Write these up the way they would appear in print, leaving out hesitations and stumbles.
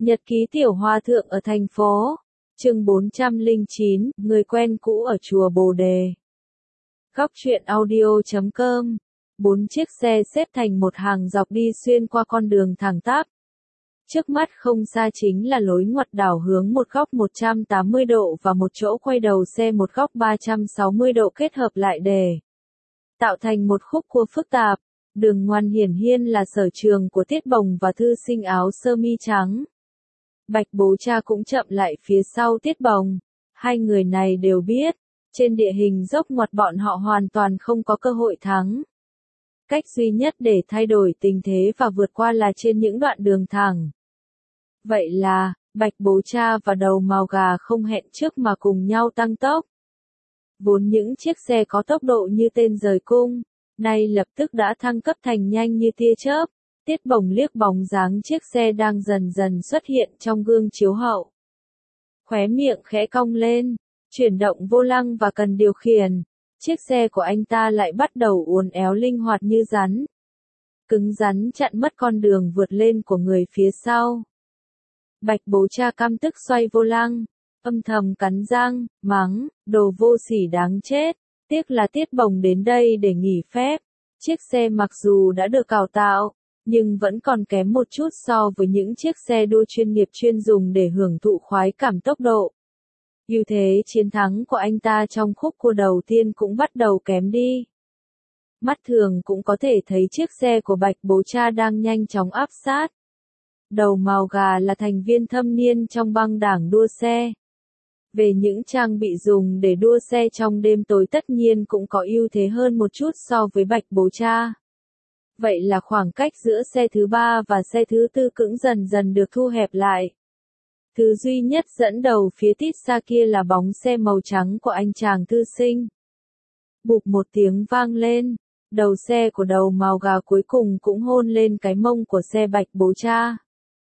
Nhật ký tiểu hòa thượng ở thành phố. Chương 409, người quen cũ ở chùa Bồ Đề. Góc truyện audio.com. 4 chiếc xe xếp thành một hàng dọc đi xuyên qua con đường thẳng tắp. Trước mắt không xa chính là lối ngoặt đảo hướng một góc 180 độ và một chỗ quay đầu xe một góc 360 độ kết hợp lại để tạo thành một khúc cua phức tạp. Đường ngoằn hiển nhiên là sở trường của Tiết Bồng và thư sinh áo sơ mi trắng. Bạch Bố Cha cũng chậm lại phía sau Tiết Bồng. Hai người này đều biết, trên địa hình dốc ngoặt bọn họ hoàn toàn không có cơ hội thắng. Cách duy nhất để thay đổi tình thế và vượt qua là trên những đoạn đường thẳng. Vậy là, Bạch Bố Cha và Đầu Mào Gà không hẹn trước mà cùng nhau tăng tốc. Vốn những chiếc xe có tốc độ như tên rời cung, nay lập tức đã thăng cấp thành nhanh như tia chớp. Tiết Bồng liếc bóng dáng chiếc xe đang dần dần xuất hiện trong gương chiếu hậu. Khóe miệng khẽ cong lên, chuyển động vô lăng và cần điều khiển. Chiếc xe của anh ta lại bắt đầu uốn éo linh hoạt như rắn. Cứng rắn chặn mất con đường vượt lên của người phía sau. Bạch Bố Cha căm tức xoay vô lăng, âm thầm cắn răng, mắng, đồ vô sỉ đáng chết. Tiếc là Tiết Bồng đến đây để nghỉ phép. Chiếc xe mặc dù đã được cải tạo, nhưng vẫn còn kém một chút so với những chiếc xe đua chuyên nghiệp chuyên dùng để hưởng thụ khoái cảm tốc độ. Ưu thế chiến thắng của anh ta trong khúc cua đầu tiên cũng bắt đầu kém đi. Mắt thường cũng có thể thấy chiếc xe của Bạch Bố Cha đang nhanh chóng áp sát. Đầu Mào Gà là thành viên thâm niên trong băng đảng đua xe. Về những trang bị dùng để đua xe trong đêm tối tất nhiên cũng có ưu thế hơn một chút so với Bạch Bố Cha. Vậy là khoảng cách giữa xe thứ 3 và xe thứ 4 cũng dần dần được thu hẹp lại. Thứ duy nhất dẫn đầu phía tít xa kia là bóng xe màu trắng của anh chàng thư sinh. Bụp một tiếng vang lên, đầu xe của Đầu Mào Gà cuối cùng cũng hôn lên cái mông của xe Bạch Bố Cha.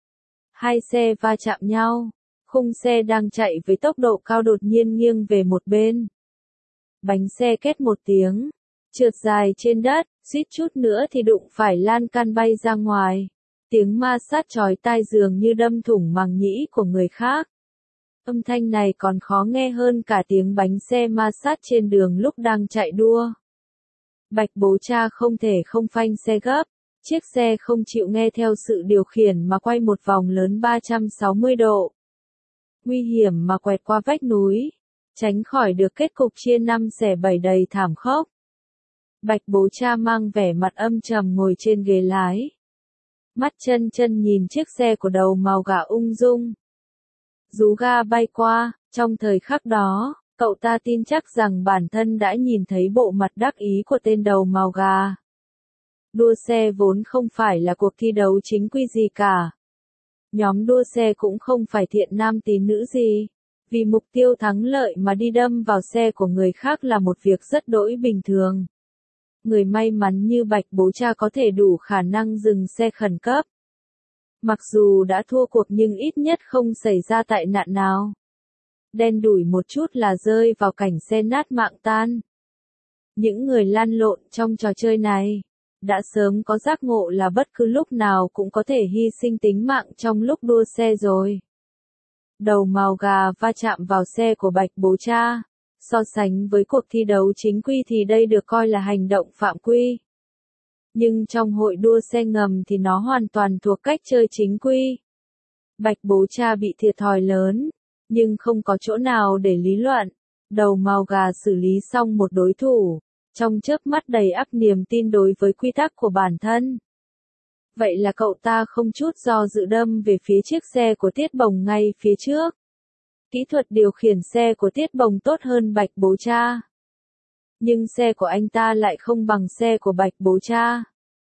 Hai xe va chạm nhau, khung xe đang chạy với tốc độ cao đột nhiên nghiêng về một bên. Bánh xe két một tiếng, trượt dài trên đất, suýt chút nữa thì đụng phải lan can bay ra ngoài. Tiếng ma sát chói tai dường như đâm thủng màng nhĩ của người khác. Âm thanh này còn khó nghe hơn cả tiếng bánh xe ma sát trên đường lúc đang chạy đua. Bạch Bố Cha không thể không phanh xe gấp. Chiếc xe không chịu nghe theo sự điều khiển mà quay một vòng lớn 360 độ. Nguy hiểm mà quẹt qua vách núi, tránh khỏi được kết cục chia 5 xẻ 7 đầy thảm khốc. Bạch Bố Cha mang vẻ mặt âm trầm ngồi trên ghế lái. Mắt chân nhìn chiếc xe của Đầu Mào Gà ung dung. Rú ga bay qua, trong thời khắc đó, cậu ta tin chắc rằng bản thân đã nhìn thấy bộ mặt đắc ý của tên Đầu Mào Gà. Đua xe vốn không phải là cuộc thi đấu chính quy gì cả. Nhóm đua xe cũng không phải thiện nam tín nữ gì. Vì mục tiêu thắng lợi mà đi đâm vào xe của người khác là một việc rất đỗi bình thường. Người may mắn như Bạch Bố Cha có thể đủ khả năng dừng xe khẩn cấp. Mặc dù đã thua cuộc nhưng ít nhất không xảy ra tai nạn nào. Đen đủi một chút là rơi vào cảnh xe nát mạng tan. Những người lăn lộn trong trò chơi này đã sớm có giác ngộ là bất cứ lúc nào cũng có thể hy sinh tính mạng trong lúc đua xe rồi. Đầu Mào Gà va chạm vào xe của Bạch Bố Cha. So sánh với cuộc thi đấu chính quy thì đây được coi là hành động phạm quy. Nhưng trong hội đua xe ngầm thì nó hoàn toàn thuộc cách chơi chính quy. Bạch Bố Cha bị thiệt thòi lớn, nhưng không có chỗ nào để lý luận. Đầu Mào Gà xử lý xong một đối thủ, trong chớp mắt đầy ắp niềm tin đối với quy tắc của bản thân. Vậy là cậu ta không chút do dự đâm về phía chiếc xe của Tiết Bồng ngay phía trước. Kỹ thuật điều khiển xe của Tiết Bồng tốt hơn Bạch Bố Cha. Nhưng xe của anh ta lại không bằng xe của Bạch Bố Cha.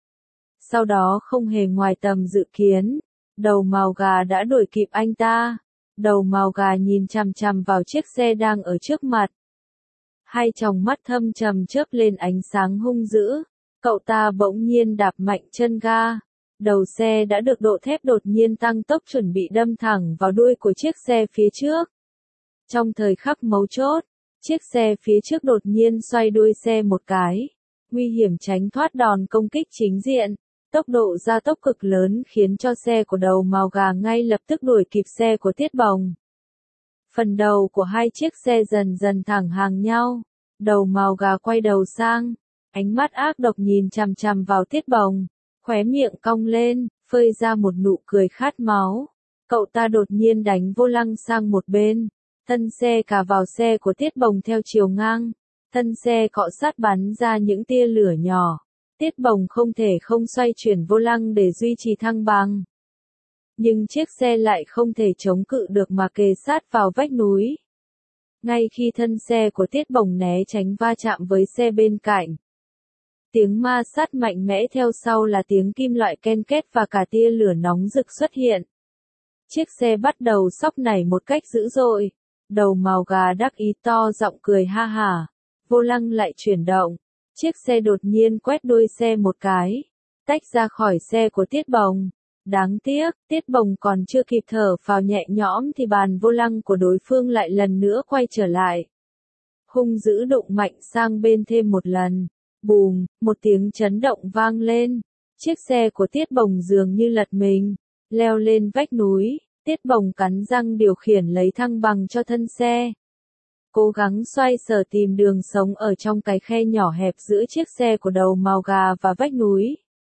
Sau đó không hề ngoài tầm dự kiến, Đầu Mào Gà đã đuổi kịp anh ta. Đầu Mào Gà nhìn chằm chằm vào chiếc xe đang ở trước mặt. Hai tròng mắt thâm trầm chớp lên ánh sáng hung dữ. Cậu ta bỗng nhiên đạp mạnh chân ga. Đầu xe đã được độ thép đột nhiên tăng tốc chuẩn bị đâm thẳng vào đuôi của chiếc xe phía trước. Trong thời khắc mấu chốt, chiếc xe phía trước đột nhiên xoay đuôi xe một cái. Nguy hiểm tránh thoát đòn công kích chính diện. Tốc độ gia tốc cực lớn khiến cho xe của đầu màu gà ngay lập tức đuổi kịp xe của Tiết Bồng. Phần đầu của hai chiếc xe dần dần thẳng hàng nhau. Đầu màu gà quay đầu sang, ánh mắt ác độc nhìn chằm chằm vào Tiết Bồng, khóe miệng cong lên, phơi ra một nụ cười khát máu. Cậu ta đột nhiên đánh vô lăng sang một bên, thân xe cà vào xe của Tiết Bồng theo chiều ngang, thân xe cọ sát bắn ra những tia lửa nhỏ. Tiết Bồng không thể không xoay chuyển vô lăng để duy trì thăng bằng. Nhưng chiếc xe lại không thể chống cự được mà kề sát vào vách núi. Ngay khi thân xe của Tiết Bồng né tránh va chạm với xe bên cạnh, tiếng ma sát mạnh mẽ theo sau là tiếng kim loại ken két và cả tia lửa nóng rực xuất hiện. Chiếc xe bắt đầu xóc nảy một cách dữ dội. Đầu màu gà đắc ý to giọng cười ha hả. Vô lăng lại chuyển động. Chiếc xe đột nhiên quét đuôi xe một cái, tách ra khỏi xe của Tiết Bồng. Đáng tiếc, Tiết Bồng còn chưa kịp thở phào nhẹ nhõm thì bàn vô lăng của đối phương lại lần nữa quay trở lại. Hung dữ đụng mạnh sang bên thêm một lần. Bùm, một tiếng chấn động vang lên. Chiếc xe của Tiết Bồng dường như lật mình, leo lên vách núi. Tiết Bồng cắn răng điều khiển lấy thăng bằng cho thân xe. Cố gắng xoay sở tìm đường sống ở trong cái khe nhỏ hẹp giữa chiếc xe của đầu màu gà và vách núi.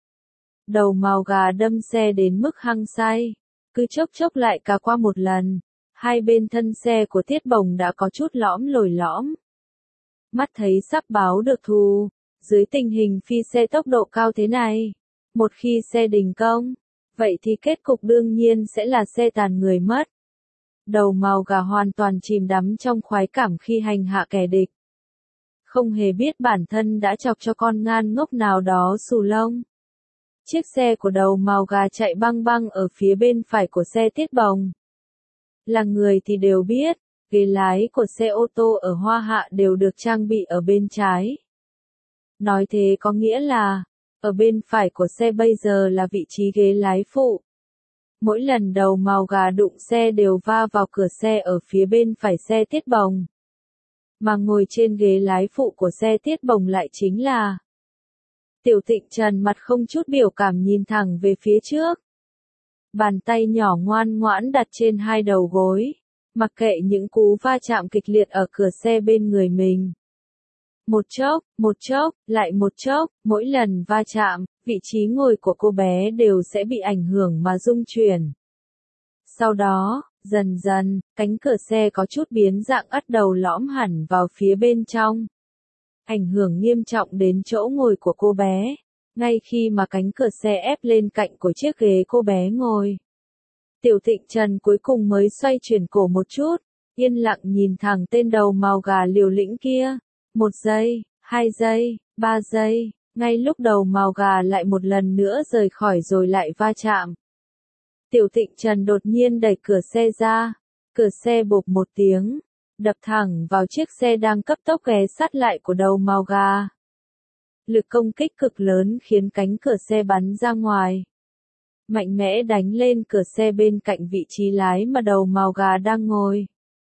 Đầu màu gà đâm xe đến mức hăng say, cứ chốc chốc lại cà qua một lần. Hai bên thân xe của Tiết Bồng đã có chút lõm lồi lõm. Mắt thấy sắp báo được thù, dưới tình hình phi xe tốc độ cao thế này, một khi xe đình công, vậy thì kết cục đương nhiên sẽ là xe tàn người mất. Đầu màu gà hoàn toàn chìm đắm trong khoái cảm khi hành hạ kẻ địch. Không hề biết bản thân đã chọc cho con ngan ngốc nào đó xù lông. Chiếc xe của đầu màu gà chạy băng băng ở phía bên phải của xe Tiết Bồng. Là người thì đều biết, ghế lái của xe ô tô ở Hoa Hạ đều được trang bị ở bên trái. Nói thế có nghĩa là, ở bên phải của xe bây giờ là vị trí ghế lái phụ. Mỗi lần đầu màu gà đụng xe đều va vào cửa xe ở phía bên phải xe Tiết Bồng. Mà ngồi trên ghế lái phụ của xe Tiết Bồng lại chính là Tiểu Tịnh Trần, mặt không chút biểu cảm nhìn thẳng về phía trước. Bàn tay nhỏ ngoan ngoãn đặt trên hai đầu gối, mặc kệ những cú va chạm kịch liệt ở cửa xe bên người mình. Một chốc, lại một chốc, mỗi lần va chạm, vị trí ngồi của cô bé đều sẽ bị ảnh hưởng mà rung chuyển. Sau đó, dần dần, cánh cửa xe có chút biến dạng bắt đầu lõm hẳn vào phía bên trong. Ảnh hưởng nghiêm trọng đến chỗ ngồi của cô bé, ngay khi mà cánh cửa xe ép lên cạnh của chiếc ghế cô bé ngồi. Tiểu Tịnh Trần cuối cùng mới xoay chuyển cổ một chút, yên lặng nhìn thẳng tên đầu màu gà liều lĩnh kia. 1 giây, 2 giây, 3 giây, ngay lúc đầu màu gà lại một lần nữa rời khỏi rồi lại va chạm. Tiểu Tịnh Trần đột nhiên đẩy cửa xe ra, cửa xe bộp một tiếng, đập thẳng vào chiếc xe đang cấp tốc ghé sát lại của đầu màu gà. Lực công kích cực lớn khiến cánh cửa xe bắn ra ngoài, mạnh mẽ đánh lên cửa xe bên cạnh vị trí lái mà đầu màu gà đang ngồi.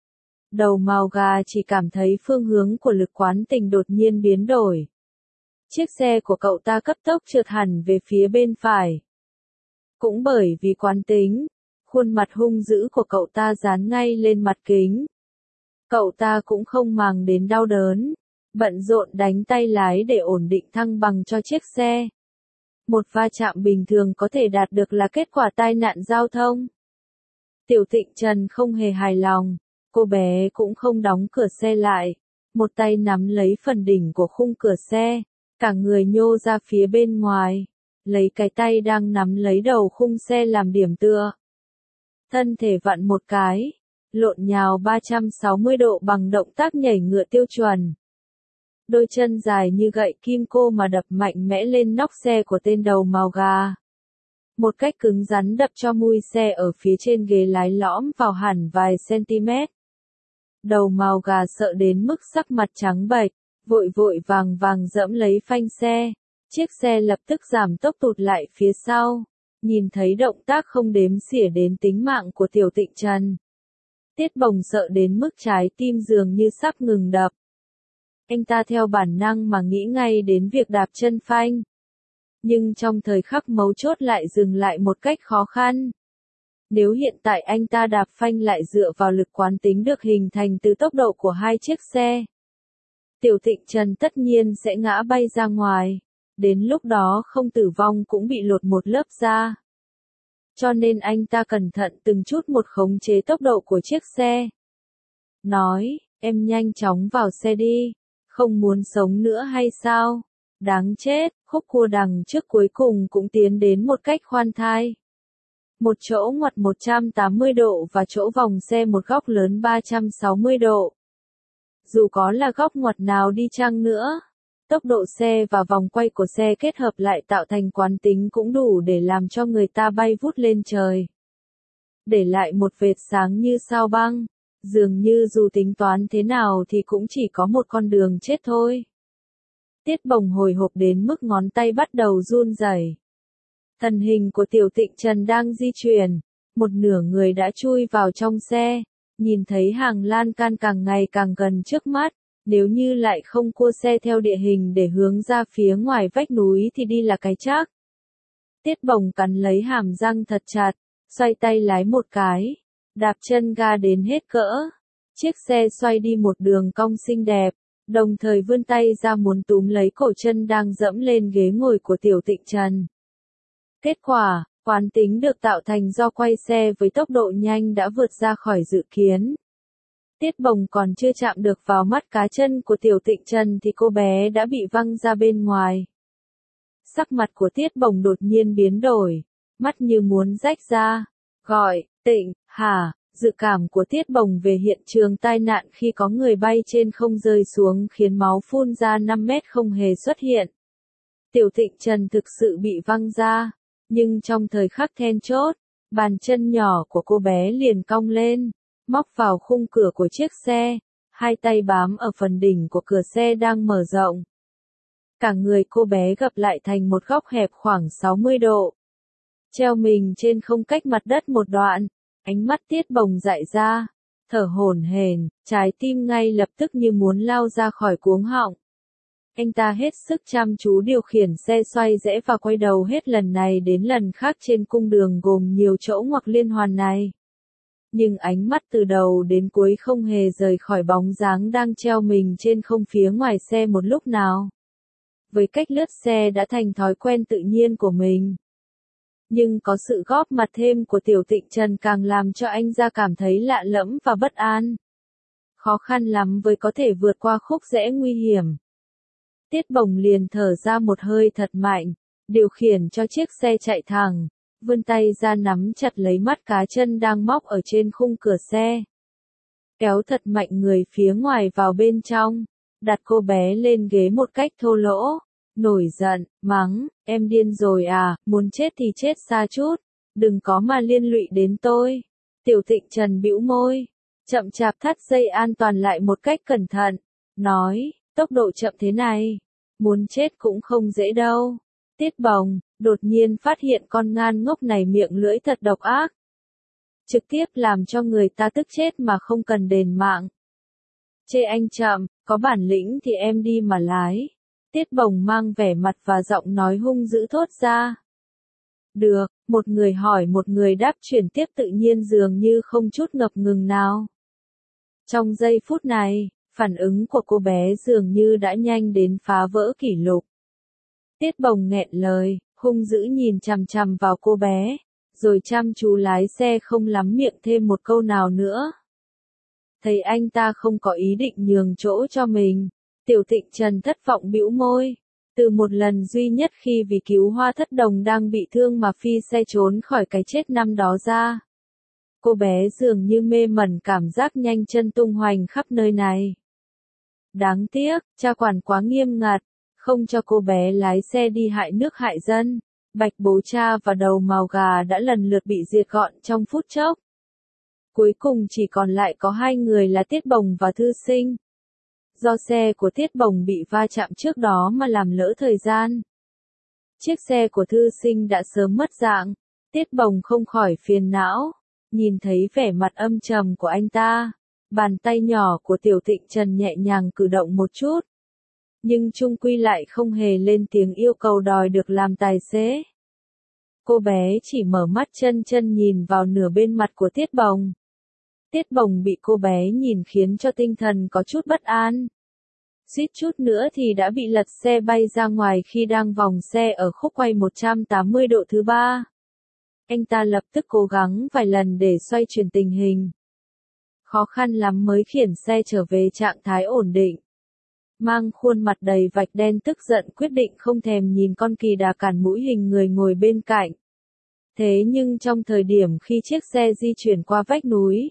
Đầu màu gà chỉ cảm thấy phương hướng của lực quán tình đột nhiên biến đổi. Chiếc xe của cậu ta cấp tốc trượt hẳn về phía bên phải. Cũng bởi vì quán tính, khuôn mặt hung dữ của cậu ta dán ngay lên mặt kính. Cậu ta cũng không màng đến đau đớn, bận rộn đánh tay lái để ổn định thăng bằng cho chiếc xe. Một va chạm bình thường có thể đạt được là kết quả tai nạn giao thông. Tiểu Tịnh Trần không hề hài lòng. Cô bé cũng không đóng cửa xe lại, một tay nắm lấy phần đỉnh của khung cửa xe, cả người nhô ra phía bên ngoài, lấy cái tay đang nắm lấy đầu khung xe làm điểm tựa. Thân thể vặn một cái, lộn nhào 360 độ bằng động tác nhảy ngựa tiêu chuẩn. Đôi chân dài như gậy kim cô mà đập mạnh mẽ lên nóc xe của tên đầu màu gà. Một cách cứng rắn đập cho mui xe ở phía trên ghế lái lõm vào hẳn vài cm. Đầu màu gà sợ đến mức sắc mặt trắng bệch, vội vội vàng vàng giẫm lấy phanh xe. Chiếc xe lập tức giảm tốc tụt lại phía sau. Nhìn thấy động tác không đếm xỉa đến tính mạng của Tiểu Tịnh Trần, Tiết Bồng sợ đến mức trái tim dường như sắp ngừng đập. Anh ta theo bản năng mà nghĩ ngay đến việc đạp chân phanh. nhưng trong thời khắc mấu chốt lại dừng lại một cách khó khăn. Nếu hiện tại anh ta đạp phanh lại dựa vào lực quán tính được hình thành từ tốc độ của hai chiếc xe, Tiểu Thịnh Trần tất nhiên sẽ ngã bay ra ngoài, đến lúc đó không tử vong cũng bị lột một lớp da. Cho nên anh ta cẩn thận từng chút một khống chế tốc độ của chiếc xe. Nói, em nhanh chóng vào xe đi, không muốn sống nữa hay sao? Đáng chết, khúc cua đằng trước cuối cùng cũng tiến đến một cách khoan thai. Một chỗ ngoặt 180 độ và chỗ vòng xe một góc lớn 360 độ. Dù có là góc ngoặt nào đi chăng nữa, tốc độ xe và vòng quay của xe kết hợp lại tạo thành quán tính cũng đủ để làm cho người ta bay vút lên trời. Để lại một vệt sáng như sao băng, dường như dù tính toán thế nào thì cũng chỉ có một con đường chết thôi. Tiết Bồng hồi hộp đến mức ngón tay bắt đầu run rẩy. Thân hình của Tiểu Thịnh Trần đang di chuyển, một nửa người đã chui vào trong xe, nhìn thấy hàng lan can càng ngày càng gần trước mắt, nếu như lại không cua xe theo địa hình để hướng ra phía ngoài vách núi thì đi là cái chắc. Tiết Bồng cắn lấy hàm răng thật chặt, xoay tay lái một cái, đạp chân ga đến hết cỡ. Chiếc xe xoay đi một đường cong xinh đẹp, đồng thời vươn tay ra muốn túm lấy cổ chân đang dẫm lên ghế ngồi của Tiểu Thịnh Trần. Kết quả, quán tính được tạo thành do quay xe với tốc độ nhanh đã vượt ra khỏi dự kiến. Tiết Bồng còn chưa chạm được vào mắt cá chân của Tiểu Thịnh Trần thì cô bé đã bị văng ra bên ngoài. Sắc mặt của Tiết Bồng đột nhiên biến đổi, mắt như muốn rách ra. Gọi, Tịnh, hả? Dự cảm của Tiết Bồng về hiện trường tai nạn khi có người bay trên không rơi xuống khiến máu phun ra 5 mét không hề xuất hiện. Tiểu Thịnh Trần thực sự bị văng ra, nhưng trong thời khắc then chốt, bàn chân nhỏ của cô bé liền cong lên, móc vào khung cửa của chiếc xe, hai tay bám ở phần đỉnh của cửa xe đang mở rộng. Cả người cô bé gập lại thành một góc hẹp khoảng 60 độ. Treo mình trên không cách mặt đất một đoạn, ánh mắt Tiết Bồng dại ra, thở hổn hển, trái tim ngay lập tức như muốn lao ra khỏi cuống họng. Anh ta hết sức chăm chú điều khiển xe xoay rẽ và quay đầu hết lần này đến lần khác trên cung đường gồm nhiều chỗ ngoặc liên hoàn này. Nhưng ánh mắt từ đầu đến cuối không hề rời khỏi bóng dáng đang treo mình trên không phía ngoài xe một lúc nào. Với cách lướt xe đã thành thói quen tự nhiên của mình. Nhưng có sự góp mặt thêm của Tiểu Thịnh Trần càng làm cho anh ra cảm thấy lạ lẫm và bất an. Khó khăn lắm mới có thể vượt qua khúc rẽ nguy hiểm. Tiết Bồng liền thở ra một hơi thật mạnh, điều khiển cho chiếc xe chạy thẳng, vươn tay ra nắm chặt lấy mắt cá chân đang móc ở trên khung cửa xe. Kéo thật mạnh người phía ngoài vào bên trong, đặt cô bé lên ghế một cách thô lỗ, nổi giận, mắng, em điên rồi à, muốn chết thì chết xa chút, đừng có mà liên lụy đến tôi. Tiểu Thịnh Trần bĩu môi, chậm chạp thắt dây an toàn lại một cách cẩn thận, nói, tốc độ chậm thế này, muốn chết cũng không dễ đâu. Tiết Bồng đột nhiên phát hiện con ngan ngốc này miệng lưỡi thật độc ác. Trực tiếp làm cho người ta tức chết mà không cần đền mạng. Chê anh chậm, có bản lĩnh thì em đi mà lái. Tiết Bồng mang vẻ mặt và giọng nói hung dữ thốt ra. Được, một người hỏi một người đáp chuyển tiếp tự nhiên dường như không chút ngập ngừng nào. Trong giây phút này, phản ứng của cô bé dường như đã nhanh đến phá vỡ kỷ lục. Tiết Bồng nghẹn lời, hung dữ nhìn chằm chằm vào cô bé, rồi chăm chú lái xe không lắm miệng thêm một câu nào nữa. Thấy anh ta không có ý định nhường chỗ cho mình, Tiểu Thịnh Trần thất vọng bĩu môi. Từ một lần duy nhất khi vì cứu Hoa Thất Đồng đang bị thương mà phi xe trốn khỏi cái chết năm đó ra, cô bé dường như mê mẩn cảm giác nhanh chân tung hoành khắp nơi này. Đáng tiếc, cha quản quá nghiêm ngặt, không cho cô bé lái xe đi hại nước hại dân. Bạch Bố Cha và Đầu Mào Gà đã lần lượt bị diệt gọn trong phút chốc. Cuối cùng chỉ còn lại có hai người là Tiết Bồng và Thư Sinh. Do xe của Tiết Bồng bị va chạm trước đó mà làm lỡ thời gian. Chiếc xe của Thư Sinh đã sớm mất dạng. Tiết Bồng không khỏi phiền não, nhìn thấy vẻ mặt âm trầm của anh ta. Bàn tay nhỏ của Tiểu Thịnh Trần nhẹ nhàng cử động một chút. nhưng chung quy lại không hề lên tiếng yêu cầu đòi được làm tài xế. Cô bé chỉ mở mắt chân chân nhìn vào nửa bên mặt của Tiết Bồng. Tiết Bồng bị cô bé nhìn khiến cho tinh thần có chút bất an. Suýt chút nữa thì đã bị lật xe bay ra ngoài khi đang vòng xe ở khúc quay 180 độ thứ 3. Anh ta lập tức cố gắng vài lần để xoay chuyển tình hình. Khó khăn lắm mới khiển xe trở về trạng thái ổn định. Mang khuôn mặt đầy vạch đen tức giận quyết định không thèm nhìn con kỳ đà cản mũi hình người ngồi bên cạnh. Thế nhưng trong thời điểm khi chiếc xe di chuyển qua vách núi,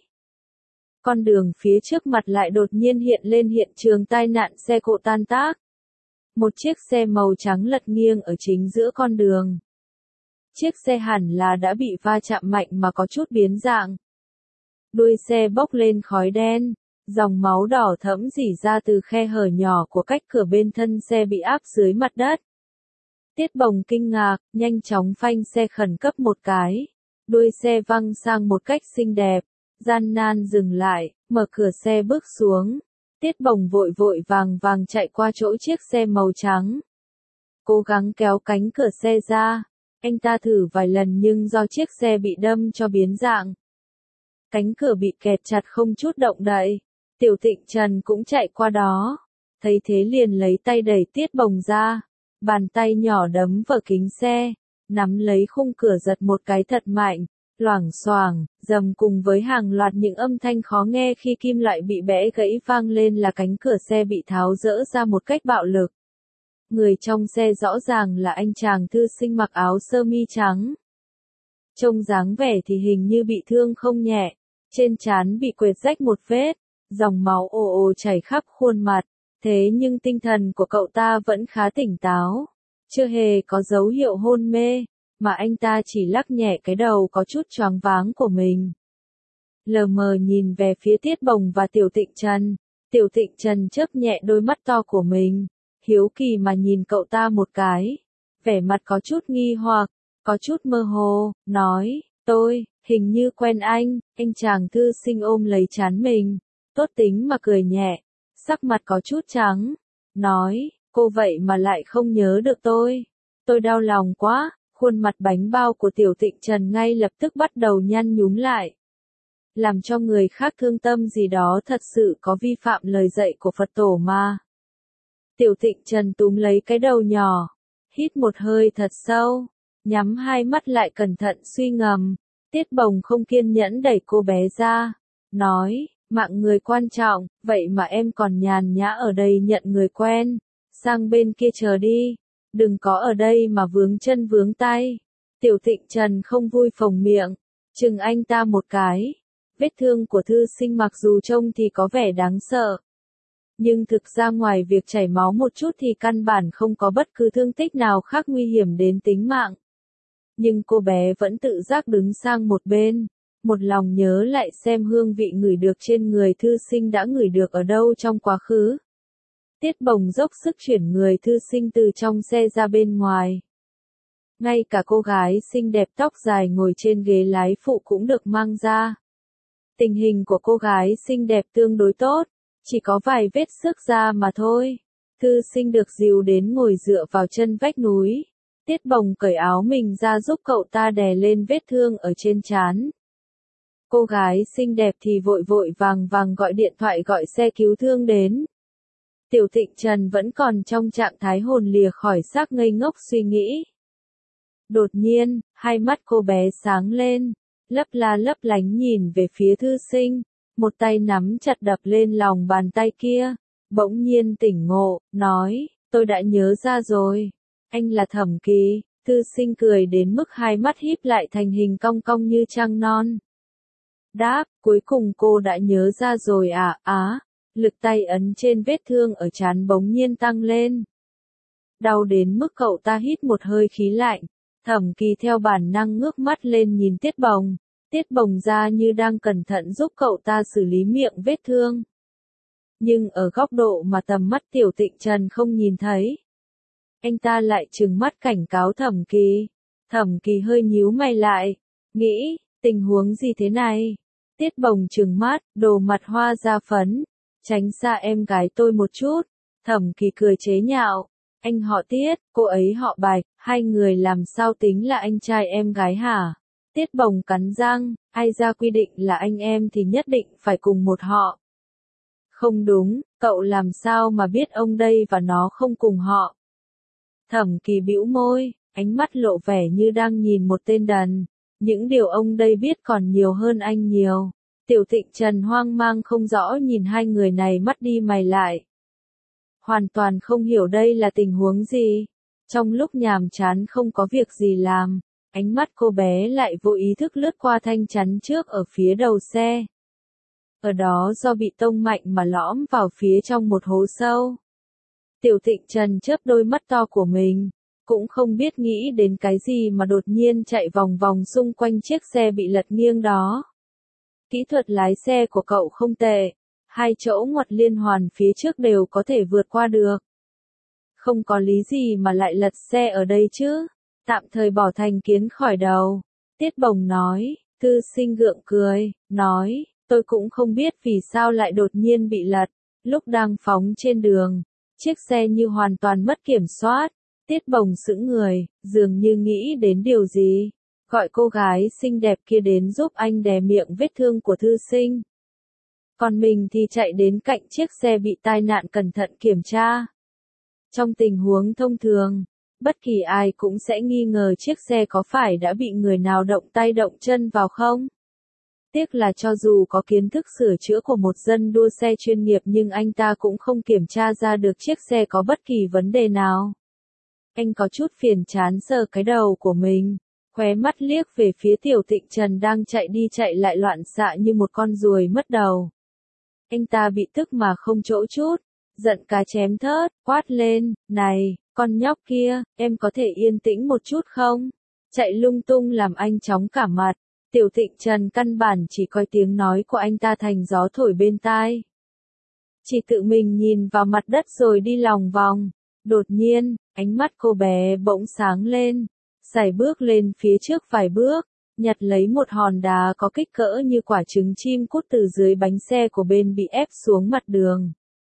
con đường phía trước mặt lại đột nhiên hiện lên hiện trường tai nạn xe cộ tan tác. Một chiếc xe màu trắng lật nghiêng ở chính giữa con đường. Chiếc xe hẳn là đã bị va chạm mạnh mà có chút biến dạng. Đuôi xe bốc lên khói đen, dòng máu đỏ thẫm rỉ ra từ khe hở nhỏ của cách cửa bên thân xe bị áp dưới mặt đất. Tiết Bồng kinh ngạc, nhanh chóng phanh xe khẩn cấp một cái. Đuôi xe văng sang một cách xinh đẹp, gian nan dừng lại, mở cửa xe bước xuống. Tiết Bồng vội vội vàng vàng chạy qua chỗ chiếc xe màu trắng. Cố gắng kéo cánh cửa xe ra. Anh ta thử vài lần nhưng do chiếc xe bị đâm cho biến dạng. Cánh cửa bị kẹt chặt không chút động đậy. Tiểu Tịnh Trần cũng chạy qua đó. Thấy thế liền lấy tay đẩy Tiết Bồng ra. Bàn tay nhỏ đấm vào kính xe. Nắm lấy khung cửa giật một cái thật mạnh. Loảng xoảng, dầm cùng với hàng loạt những âm thanh khó nghe khi kim loại bị bẽ gãy vang lên là cánh cửa xe bị tháo dỡ ra một cách bạo lực. Người trong xe rõ ràng là anh chàng thư sinh mặc áo sơ mi trắng. Trông dáng vẻ thì hình như bị thương không nhẹ, trên trán bị quệt rách một vết, dòng máu ồ ồ chảy khắp khuôn mặt, thế nhưng tinh thần của cậu ta vẫn khá tỉnh táo, chưa hề có dấu hiệu hôn mê, mà anh ta chỉ lắc nhẹ cái đầu có chút choáng váng của mình. Lờ mờ nhìn về phía Tiết Bồng và Tiểu Tịnh Trần chớp nhẹ đôi mắt to của mình, hiếu kỳ mà nhìn cậu ta một cái, vẻ mặt có chút nghi hoặc, có chút mơ hồ, nói, hình như quen anh chàng thư sinh ôm lấy trán mình, tốt tính mà cười nhẹ, sắc mặt có chút trắng, nói, cô vậy mà lại không nhớ được tôi đau lòng quá, khuôn mặt bánh bao của Tiểu Tịnh Trần ngay lập tức bắt đầu nhăn nhúm lại. Làm cho người khác thương tâm gì đó thật sự có vi phạm lời dạy của Phật tổ mà. Tiểu Tịnh Trần túm lấy cái đầu nhỏ, hít một hơi thật sâu, nhắm hai mắt lại cẩn thận suy ngẫm. Tiết Bồng không kiên nhẫn đẩy cô bé ra, nói, mạng người quan trọng, vậy mà em còn nhàn nhã ở đây nhận người quen, sang bên kia chờ đi, đừng có ở đây mà vướng chân vướng tay. Tiểu Tịnh Trần không vui phồng miệng, chừng anh ta một cái. Vết thương của thư sinh mặc dù trông thì có vẻ đáng sợ, nhưng thực ra ngoài việc chảy máu một chút thì căn bản không có bất cứ thương tích nào khác nguy hiểm đến tính mạng. Nhưng cô bé vẫn tự giác đứng sang một bên, một lòng nhớ lại xem hương vị ngửi được trên người thư sinh đã ngửi được ở đâu trong quá khứ. Tiết Bồng dốc sức chuyển người thư sinh từ trong xe ra bên ngoài. Ngay cả cô gái xinh đẹp tóc dài ngồi trên ghế lái phụ cũng được mang ra. Tình hình của cô gái xinh đẹp tương đối tốt, chỉ có vài vết xước da mà thôi. Thư sinh được dìu đến ngồi dựa vào chân vách núi. Tiết Bồng cởi áo mình ra giúp cậu ta đè lên vết thương ở trên trán. Cô gái xinh đẹp thì vội vội vàng vàng gọi điện thoại gọi xe cứu thương đến. Tiểu Tịnh Trần vẫn còn trong trạng thái hồn lìa khỏi xác ngây ngốc suy nghĩ. Đột nhiên, hai mắt cô bé sáng lên, lấp la lấp lánh nhìn về phía thư sinh, một tay nắm chặt đập lên lòng bàn tay kia, bỗng nhiên tỉnh ngộ, nói, tôi đã nhớ ra rồi, anh là Thẩm Kỳ. Thư sinh cười đến mức hai mắt híp lại thành hình cong cong như trăng non. Đáp, cuối cùng cô đã nhớ ra rồi à, lực tay ấn trên vết thương ở trán bỗng nhiên tăng lên. Đau đến mức cậu ta hít một hơi khí lạnh, Thẩm Kỳ theo bản năng ngước mắt lên nhìn Tiết Bồng. Tiết Bồng ra như đang cẩn thận giúp cậu ta xử lý miệng vết thương. Nhưng ở góc độ mà tầm mắt Tiểu Tịnh Trần không nhìn thấy. Anh ta lại trừng mắt cảnh cáo Thẩm Kỳ. Thẩm Kỳ hơi nhíu mày lại, nghĩ, tình huống gì thế này? Tiết Bồng trừng mắt, đồ mặt hoa da phấn, tránh xa em gái tôi một chút. Thẩm Kỳ cười chế nhạo, anh họ Tiết, cô ấy họ Bạch, hai người làm sao tính là anh trai em gái hả? Tiết Bồng cắn răng, ai ra quy định là anh em thì nhất định phải cùng một họ. Không đúng, cậu làm sao mà biết ông đây và nó không cùng họ? Thẩm Kỳ bĩu môi, ánh mắt lộ vẻ như đang nhìn một tên đần. Những điều ông đây biết còn nhiều hơn anh nhiều. Tiểu Thịnh Trần hoang mang không rõ nhìn hai người này mắt đi mày lại. Hoàn toàn không hiểu đây là tình huống gì. Trong lúc nhàm chán không có việc gì làm, ánh mắt cô bé lại vô ý thức lướt qua thanh chắn trước ở phía đầu xe. Ở đó do bị tông mạnh mà lõm vào phía trong một hố sâu. Tiểu Thịnh Trần chớp đôi mắt to của mình, cũng không biết nghĩ đến cái gì mà đột nhiên chạy vòng vòng xung quanh chiếc xe bị lật nghiêng đó. Kỹ thuật lái xe của cậu không tệ, hai chỗ ngoặt liên hoàn phía trước đều có thể vượt qua được. Không có lý gì mà lại lật xe ở đây chứ, tạm thời bỏ thành kiến khỏi đầu. Tiết Bồng nói, thư sinh gượng cười, nói, tôi cũng không biết vì sao lại đột nhiên bị lật, lúc đang phóng trên đường, chiếc xe như hoàn toàn mất kiểm soát. Tiết Bồng sững người, dường như nghĩ đến điều gì, gọi cô gái xinh đẹp kia đến giúp anh đè miệng vết thương của thư sinh. Còn mình thì chạy đến cạnh chiếc xe bị tai nạn cẩn thận kiểm tra. Trong tình huống thông thường, bất kỳ ai cũng sẽ nghi ngờ chiếc xe có phải đã bị người nào động tay động chân vào không. Tiếc là cho dù có kiến thức sửa chữa của một dân đua xe chuyên nghiệp nhưng anh ta cũng không kiểm tra ra được chiếc xe có bất kỳ vấn đề nào. Anh có chút phiền chán sờ cái đầu của mình, khóe mắt liếc về phía Tiểu Thịnh Trần đang chạy đi chạy lại loạn xạ như một con ruồi mất đầu. Anh ta bị tức mà không chỗ chút, giận cá chém thớt, quát lên, này, con nhóc kia, em có thể yên tĩnh một chút không? Chạy lung tung làm anh chóng cả mặt. Tiểu Thịnh Trần căn bản chỉ coi tiếng nói của anh ta thành gió thổi bên tai. Chỉ tự mình nhìn vào mặt đất rồi đi lòng vòng. Đột nhiên, ánh mắt cô bé bỗng sáng lên, sải bước lên phía trước vài bước, nhặt lấy một hòn đá có kích cỡ như quả trứng chim cút từ dưới bánh xe của bên bị ép xuống mặt đường.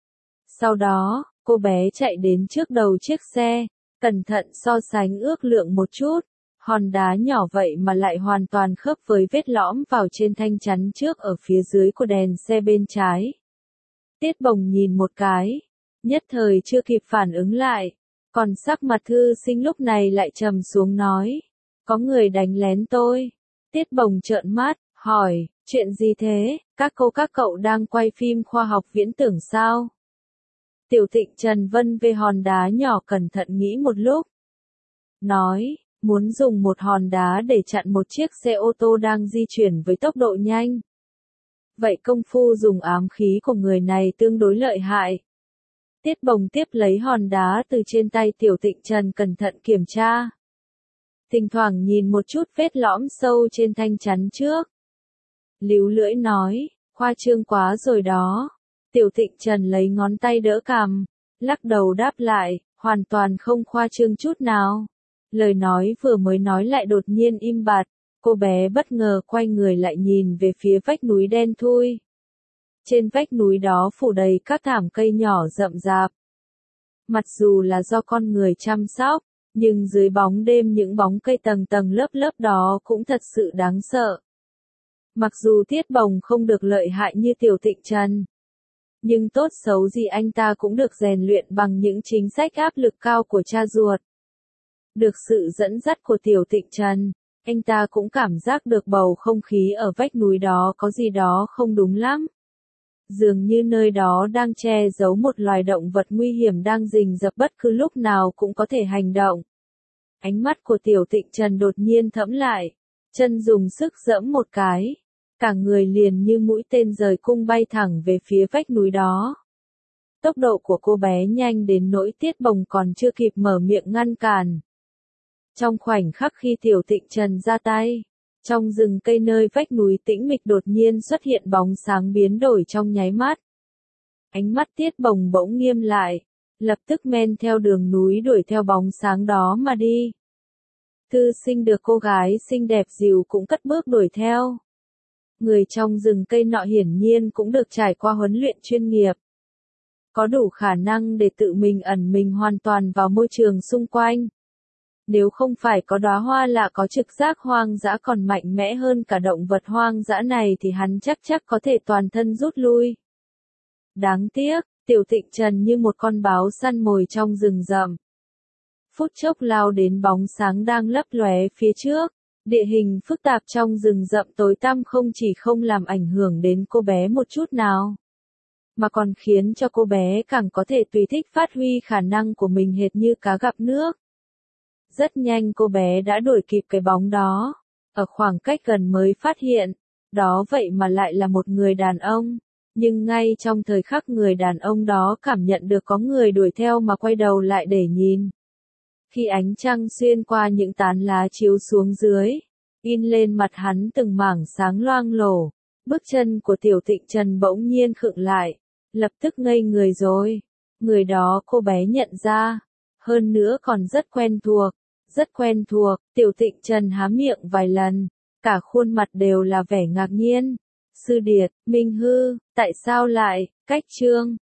Sau đó, cô bé chạy đến trước đầu chiếc xe, cẩn thận so sánh ước lượng một chút, hòn đá nhỏ vậy mà lại hoàn toàn khớp với vết lõm vào trên thanh chắn trước ở phía dưới của đèn xe bên trái. Tiết Bồng nhìn một cái, nhất thời chưa kịp phản ứng lại, còn sắc mặt thư sinh lúc này lại trầm xuống nói, có người đánh lén tôi. Tiết Bồng trợn mắt, hỏi, chuyện gì thế, các cậu đang quay phim khoa học viễn tưởng sao? Tiểu Thịnh Trần vân về hòn đá nhỏ cẩn thận nghĩ một lúc. Nói, muốn dùng một hòn đá để chặn một chiếc xe ô tô đang di chuyển với tốc độ nhanh. Vậy công phu dùng ám khí của người này tương đối lợi hại. Tiết Bồng tiếp lấy hòn đá từ trên tay Tiểu Thịnh Trần cẩn thận kiểm tra. Thỉnh thoảng nhìn một chút vết lõm sâu trên thanh chắn trước. Líu lưỡi nói, khoa trương quá rồi đó. Tiểu Thịnh Trần lấy ngón tay đỡ cằm, lắc đầu đáp lại, hoàn toàn không khoa trương chút nào. Lời nói vừa mới nói lại đột nhiên im bặt, cô bé bất ngờ quay người lại nhìn về phía vách núi đen thui. Trên vách núi đó phủ đầy các thảm cây nhỏ rậm rạp. Mặc dù là do con người chăm sóc, nhưng dưới bóng đêm những bóng cây tầng tầng lớp lớp đó cũng thật sự đáng sợ. Mặc dù Tiết Bồng không được lợi hại như Tiểu Thịnh Trần, nhưng tốt xấu gì anh ta cũng được rèn luyện bằng những chính sách áp lực cao của cha ruột. Được sự dẫn dắt của Tiểu Thịnh Trần, anh ta cũng cảm giác được bầu không khí ở vách núi đó có gì đó không đúng lắm. Dường như nơi đó đang che giấu một loài động vật nguy hiểm đang rình rập bất cứ lúc nào cũng có thể hành động. Ánh mắt của Tiểu Thịnh Trần đột nhiên thẫm lại, chân dùng sức giẫm một cái, cả người liền như mũi tên rời cung bay thẳng về phía vách núi đó. Tốc độ của cô bé nhanh đến nỗi Tiết Bồng còn chưa kịp mở miệng ngăn cản. Trong khoảnh khắc khi Tiểu Thịnh Trần ra tay, trong rừng cây nơi vách núi tĩnh mịch đột nhiên xuất hiện bóng sáng biến đổi trong nháy mắt. Ánh mắt Tiết Bồng bỗng nghiêm lại, lập tức men theo đường núi đuổi theo bóng sáng đó mà đi. Thư sinh được cô gái xinh đẹp dìu cũng cất bước đuổi theo. Người trong rừng cây nọ hiển nhiên cũng được trải qua huấn luyện chuyên nghiệp. có đủ khả năng để tự mình ẩn mình hoàn toàn vào môi trường xung quanh. Nếu không phải có đóa hoa lạ có trực giác hoang dã còn mạnh mẽ hơn cả động vật hoang dã này thì hắn chắc có thể toàn thân rút lui. Đáng tiếc, Tiểu Tịnh Trần như một con báo săn mồi trong rừng rậm. Phút chốc lao đến bóng sáng đang lấp lóe phía trước. Địa hình phức tạp trong rừng rậm tối tăm không chỉ không làm ảnh hưởng đến cô bé một chút nào, mà còn khiến cho cô bé càng có thể tùy thích phát huy khả năng của mình hệt như cá gặp nước. Rất nhanh cô bé đã đuổi kịp cái bóng đó, ở khoảng cách gần mới phát hiện, đó vậy mà lại là một người đàn ông. Nhưng ngay trong thời khắc người đàn ông đó cảm nhận được có người đuổi theo mà quay đầu lại để nhìn. Khi ánh trăng xuyên qua những tán lá chiếu xuống dưới, in lên mặt hắn từng mảng sáng loang lổ, bước chân của Tiểu Tịnh Trần bỗng nhiên khựng lại, lập tức ngây người rồi. Người đó cô bé nhận ra, hơn nữa còn rất quen thuộc, Tiểu Tịnh Trần há miệng vài lần, cả khuôn mặt đều là vẻ ngạc nhiên. Sư Điệt, Minh Hư, tại sao lại, cách chương